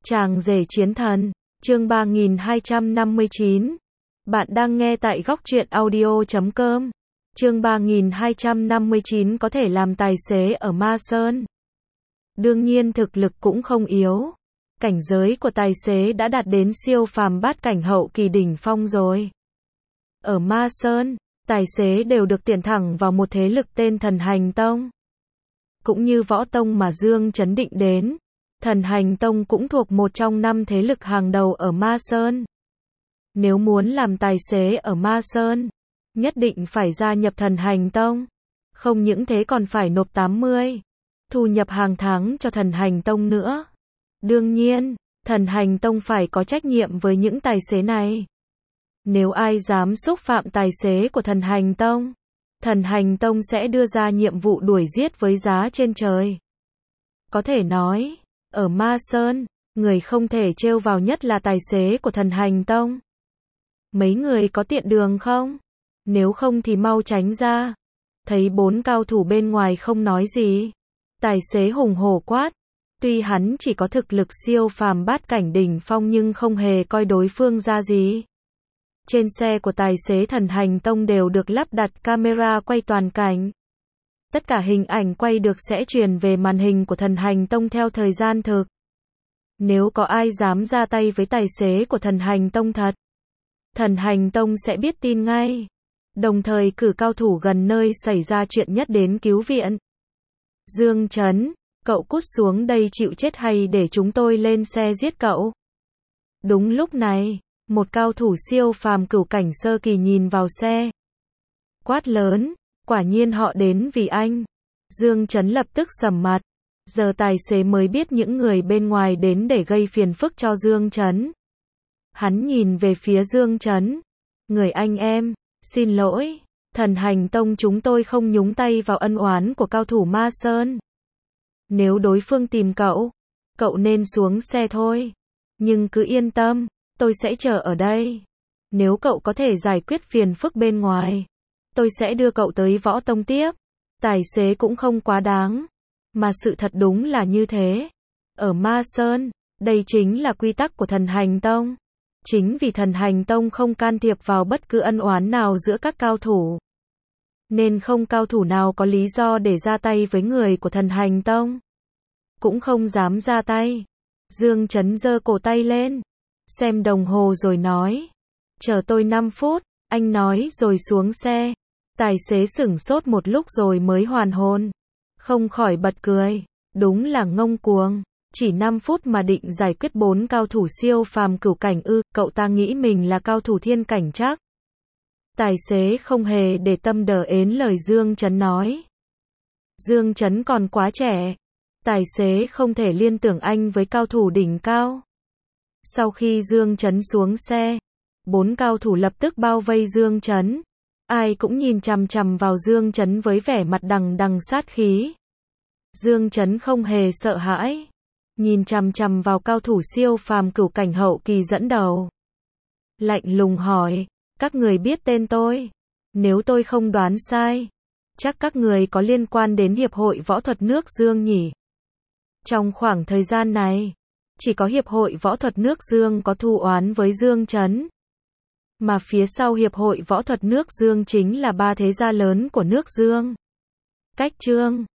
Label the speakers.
Speaker 1: Chàng rể chiến thần, chương 3259. Bạn đang nghe tại góc truyện audio.com. Chương 3259 có thể làm tài xế ở Ma Sơn. Đương nhiên thực lực cũng không yếu. Cảnh giới của tài xế đã đạt đến siêu phàm bát cảnh hậu kỳ đỉnh phong rồi. Ở Ma Sơn, tài xế đều được tuyển thẳng vào một thế lực tên Thần Hành Tông. Cũng như Võ Tông mà Dương Chấn định đến, Thần Hành Tông cũng thuộc một trong 5 thế lực hàng đầu ở Ma Sơn. Nếu muốn làm tài xế ở Ma Sơn, nhất định phải gia nhập Thần Hành Tông. Không những thế còn phải nộp 80 thu nhập hàng tháng cho Thần Hành Tông nữa. Đương nhiên, Thần Hành Tông phải có trách nhiệm với những tài xế này. Nếu ai dám xúc phạm tài xế của Thần Hành Tông, Thần Hành Tông sẽ đưa ra nhiệm vụ đuổi giết với giá trên trời. Có thể nói, ở Ma Sơn, người không thể trêu vào nhất là tài xế của Thần Hành Tông. Mấy người có tiện đường không? Nếu không thì mau tránh ra. Thấy 4 cao thủ bên ngoài không nói gì, tài xế hùng hổ quát. Tuy hắn chỉ có thực lực siêu phàm bát cảnh đỉnh phong nhưng không hề coi đối phương ra gì. Trên xe của tài xế Thần Hành Tông đều được lắp đặt camera quay toàn cảnh. Tất cả hình ảnh quay được sẽ truyền về màn hình của Thần Hành Tông theo thời gian thực. Nếu có ai dám ra tay với tài xế của Thần Hành Tông thật, Thần Hành Tông sẽ biết tin ngay. Đồng thời cử cao thủ gần nơi xảy ra chuyện nhất đến cứu viện. Dương Chấn, cậu cút xuống đây chịu chết hay để chúng tôi lên xe giết cậu? Đúng lúc này, một cao thủ siêu phàm cửu cảnh sơ kỳ nhìn vào xe. Quát lớn, quả nhiên họ đến vì anh. Dương Chấn lập tức sầm mặt. Giờ tài xế mới biết những người bên ngoài đến để gây phiền phức cho Dương Chấn. Hắn nhìn về phía Dương Chấn. Người anh em, xin lỗi, Thần Hành Tông chúng tôi không nhúng tay vào ân oán của cao thủ Ma Sơn. Nếu đối phương tìm cậu, cậu nên xuống xe thôi. Nhưng cứ yên tâm, tôi sẽ chờ ở đây. Nếu cậu có thể giải quyết phiền phức bên ngoài, tôi sẽ đưa cậu tới Võ Tông tiếp. Tài xế cũng không quá đáng. Mà sự thật đúng là như thế. Ở Ma Sơn, đây chính là quy tắc của Thần Hành Tông. Chính vì Thần Hành Tông không can thiệp vào bất cứ ân oán nào giữa các cao thủ, nên không cao thủ nào có lý do để ra tay với người của Thần Hành Tông. Cũng không dám ra tay. Dương Chấn giơ cổ tay lên, xem đồng hồ rồi nói. Chờ tôi 5 phút, anh nói rồi xuống xe. Tài xế sửng sốt một lúc rồi mới hoàn hồn. Không khỏi bật cười. Đúng là ngông cuồng. Chỉ 5 phút mà định giải quyết 4 cao thủ siêu phàm cửu cảnh ư? Cậu ta nghĩ mình là cao thủ thiên cảnh chắc. Tài xế không hề để tâm đờ ến lời Dương Chấn nói. Dương Chấn còn quá trẻ. Tài xế không thể liên tưởng anh với cao thủ đỉnh cao. Sau khi Dương Chấn xuống xe, 4 cao thủ lập tức bao vây Dương Chấn. Ai cũng nhìn chằm chằm vào Dương Chấn với vẻ mặt đằng đằng sát khí. Dương Chấn không hề sợ hãi, nhìn chằm chằm vào cao thủ siêu phàm cửu cảnh hậu kỳ dẫn đầu. Lạnh lùng hỏi, các người biết tên tôi? Nếu tôi không đoán sai, chắc các người có liên quan đến Hiệp hội Võ thuật nước Dương nhỉ? Trong khoảng thời gian này, chỉ có Hiệp hội Võ thuật nước Dương có thù oán với Dương Chấn. Mà phía sau Hiệp hội Võ thuật nước Dương chính là 3 thế gia lớn của nước Dương. Cách Trương,